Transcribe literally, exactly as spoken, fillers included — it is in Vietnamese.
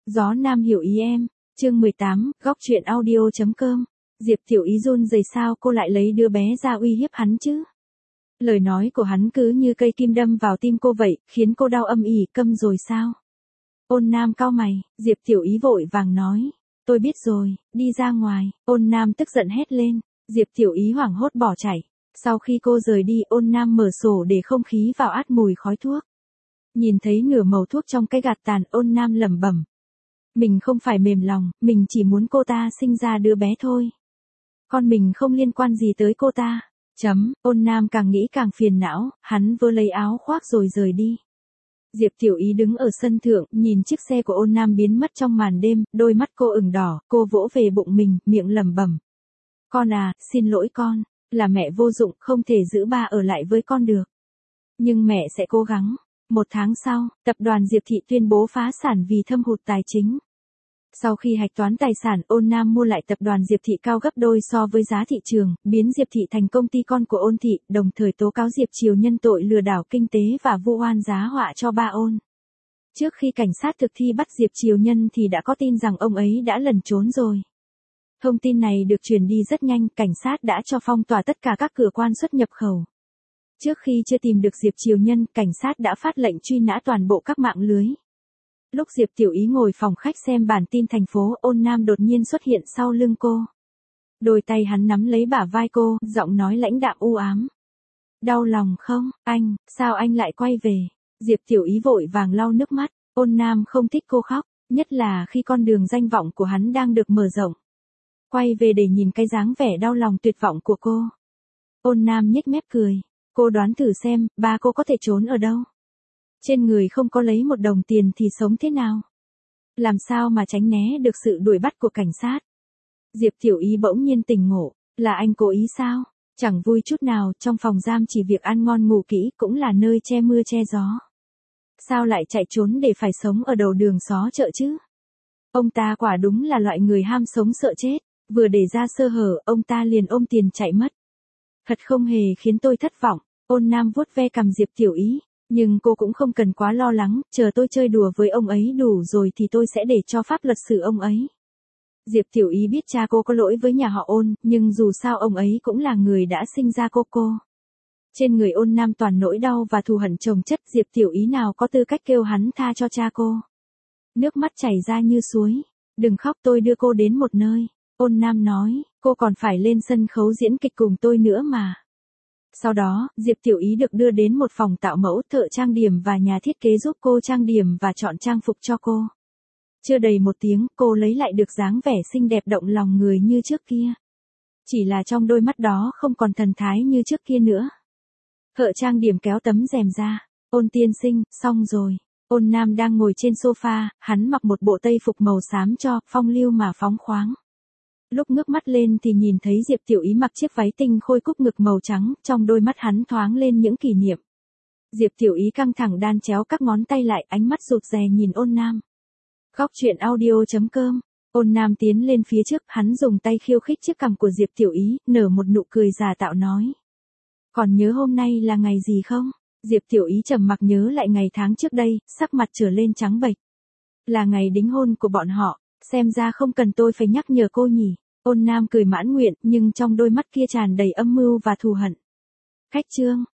Gió Nam hiểu ý em, chương mười tám, góc truyện audio chấm com. Diệp Tiểu Ý run rẩy, sao cô lại lấy đứa bé ra uy hiếp hắn chứ? Lời nói của hắn cứ như cây kim đâm vào tim cô vậy, khiến cô đau âm ỉ, câm rồi sao? Ôn Nam cau mày, Diệp Tiểu Ý vội vàng nói, tôi biết rồi, đi ra ngoài. Ôn Nam tức giận hét lên, Diệp Tiểu Ý hoảng hốt bỏ chạy. Sau khi cô rời đi, Ôn Nam mở sổ để không khí vào át mùi khói thuốc. Nhìn thấy nửa mẩu thuốc trong cái gạt tàn, Ôn Nam lẩm bẩm. Mình không phải mềm lòng, mình chỉ muốn cô ta sinh ra đứa bé thôi. Con mình không liên quan gì tới cô ta. Chấm, Ôn Nam càng nghĩ càng phiền não, hắn vơ lấy áo khoác rồi rời đi. Diệp Tiểu Ý đứng ở sân thượng, nhìn chiếc xe của Ôn Nam biến mất trong màn đêm, đôi mắt cô ửng đỏ, cô vỗ về bụng mình, miệng lẩm bẩm. Con à, xin lỗi con, là mẹ vô dụng, không thể giữ ba ở lại với con được. Nhưng mẹ sẽ cố gắng. Một tháng sau, tập đoàn Diệp Thị tuyên bố phá sản vì thâm hụt tài chính. Sau khi hạch toán tài sản, Ôn Nam mua lại tập đoàn Diệp Thị cao gấp đôi so với giá thị trường, biến Diệp Thị thành công ty con của Ôn Thị, đồng thời tố cáo Diệp Triều Nhân tội lừa đảo kinh tế và vu oan giá họa cho ba Ôn. Trước khi cảnh sát thực thi bắt Diệp Triều Nhân thì đã có tin rằng ông ấy đã lẩn trốn rồi. Thông tin này được truyền đi rất nhanh, cảnh sát đã cho phong tỏa tất cả các cửa quan xuất nhập khẩu. Trước khi chưa tìm được Diệp Triều Nhân, cảnh sát đã phát lệnh truy nã toàn bộ các mạng lưới. Lúc Diệp Tiểu Ý ngồi phòng khách xem bản tin thành phố, Ôn Nam đột nhiên xuất hiện sau lưng cô. Đôi tay hắn nắm lấy bả vai cô, giọng nói lãnh đạm u ám. Đau lòng không, anh, sao anh lại quay về? Diệp Tiểu Ý vội vàng lau nước mắt, Ôn Nam không thích cô khóc, nhất là khi con đường danh vọng của hắn đang được mở rộng. Quay về để nhìn cái dáng vẻ đau lòng tuyệt vọng của cô. Ôn Nam nhếch mép cười. Cô đoán thử xem, ba cô có thể trốn ở đâu? Trên người không có lấy một đồng tiền thì sống thế nào? Làm sao mà tránh né được sự đuổi bắt của cảnh sát? Diệp Tiểu Ý bỗng nhiên tỉnh ngộ, là anh cố ý sao? Chẳng vui chút nào, trong phòng giam chỉ việc ăn ngon ngủ kỹ cũng là nơi che mưa che gió. Sao lại chạy trốn để phải sống ở đầu đường xó chợ chứ? Ông ta quả đúng là loại người ham sống sợ chết, vừa để ra sơ hở, ông ta liền ôm tiền chạy mất. Thật không hề khiến tôi thất vọng. Ôn Nam vuốt ve cằm Diệp Tiểu Ý, nhưng cô cũng không cần quá lo lắng, chờ tôi chơi đùa với ông ấy đủ rồi thì tôi sẽ để cho pháp luật xử ông ấy. Diệp Tiểu Ý biết cha cô có lỗi với nhà họ Ôn, nhưng dù sao ông ấy cũng là người đã sinh ra cô cô. Trên người Ôn Nam toàn nỗi đau và thù hận chồng chất, Diệp Tiểu Ý nào có tư cách kêu hắn tha cho cha cô. Nước mắt chảy ra như suối. Đừng khóc, tôi đưa cô đến một nơi. Ôn Nam nói, cô còn phải lên sân khấu diễn kịch cùng tôi nữa mà. Sau đó, Diệp Tiểu Ý được đưa đến một phòng tạo mẫu, thợ trang điểm và nhà thiết kế giúp cô trang điểm và chọn trang phục cho cô. Chưa đầy một tiếng, cô lấy lại được dáng vẻ xinh đẹp động lòng người như trước kia. Chỉ là trong đôi mắt đó không còn thần thái như trước kia nữa. Thợ trang điểm kéo tấm rèm ra. Ôn tiên sinh, xong rồi. Ôn Nam đang ngồi trên sofa, hắn mặc một bộ tây phục màu xám cho, phong lưu mà phóng khoáng. Lúc ngước mắt lên thì nhìn thấy Diệp Tiểu Ý mặc chiếc váy tinh khôi cúc ngực màu trắng, trong đôi mắt hắn thoáng lên những kỷ niệm. Diệp Tiểu Ý căng thẳng đan chéo các ngón tay lại, ánh mắt rụt rè nhìn Ôn Nam. Góc truyện audio chấm com. Ôn Nam tiến lên phía trước, hắn dùng tay khiêu khích chiếc cằm của Diệp Tiểu Ý, nở một nụ cười giả tạo nói. Còn nhớ hôm nay là ngày gì không? Diệp Tiểu Ý trầm mặc nhớ lại ngày tháng trước đây, sắc mặt trở lên trắng bệch. Là ngày đính hôn của bọn họ. Xem ra không cần tôi phải nhắc nhở cô nhỉ. Ôn Nam cười mãn nguyện, nhưng trong đôi mắt kia tràn đầy âm mưu và thù hận. Khách trương,